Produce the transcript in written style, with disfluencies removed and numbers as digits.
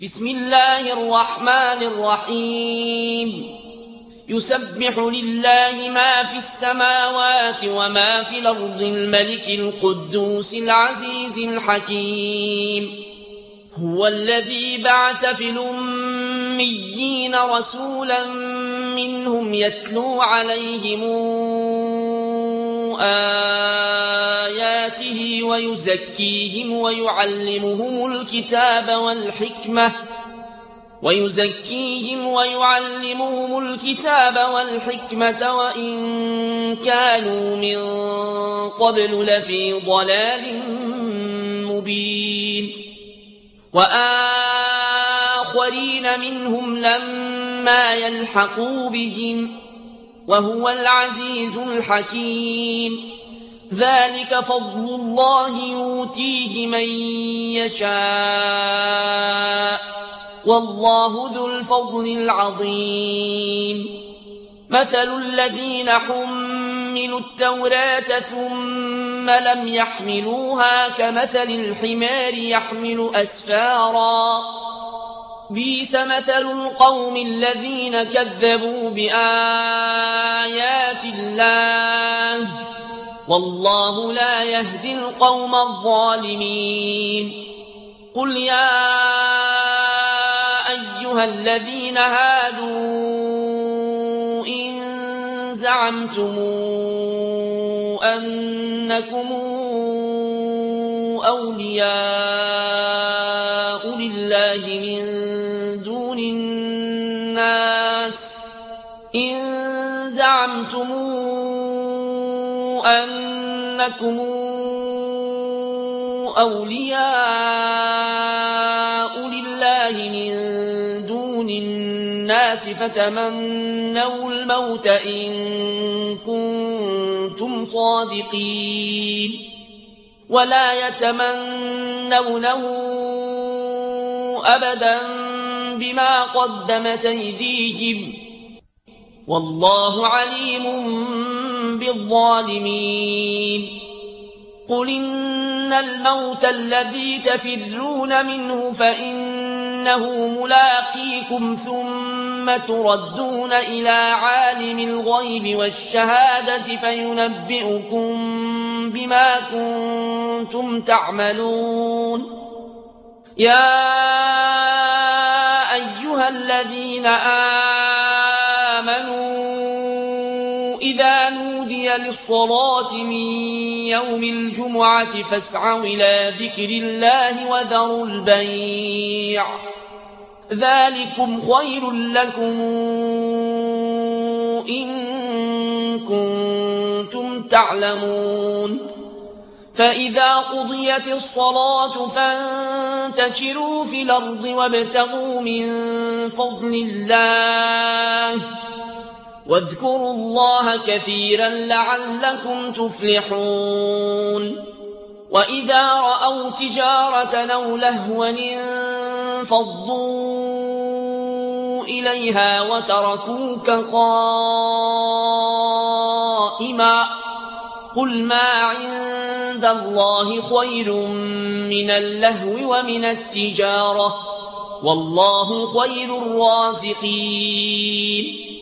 بسم الله الرحمن الرحيم يسبح لله ما في السماوات وما في الأرض الملك القدوس العزيز الحكيم هو الذي بعث في الأميين رسولا منهم يتلو عليهم آياته ويزكيهم ويعلمهم الكتاب والحكمة وإن كانوا من قبل لفي ضلال مبين وآخرين منهم لما يلحقوا بهم وهو العزيز الحكيم ذلك فضل الله يؤتيه من يشاء والله ذو الفضل العظيم مثل الذين حملوا التوراة ثم لم يحملوها كمثل الحمار يحمل أسفارا بئس مثل القوم الذين كذبوا بآيات الله والله لا يهدي القوم الظالمين قل يا أيها الذين هادوا إن زعمتم أنكم أولياء لله من دون الناس فتمنوا الموت إن كنتم صادقين ولا يتمنونه أبدا بما قدمت أيديهم والله عليم بالظالمين قل إن الموت الذي تفرون منه فإنه ملاقيكم ثم تردون إلى عالم الغيب والشهادة فينبئكم بما كنتم تعملون يا أيها الذين آمنوا إذا نودي للصلاة من يوم الجمعة فاسعوا إلى ذكر الله وذروا البيع ذلكم خير لكم إن كنتم تعلمون فإذا قضيت الصلاة فانتشروا في الأرض وابتغوا من فضل الله واذكروا الله كثيرا لعلكم تفلحون وإذا رأوا تجارة أو لهوا انفضوا إليها وتركوك قائما قل ما عند الله خير من اللهو ومن التجارة والله خير الرازقين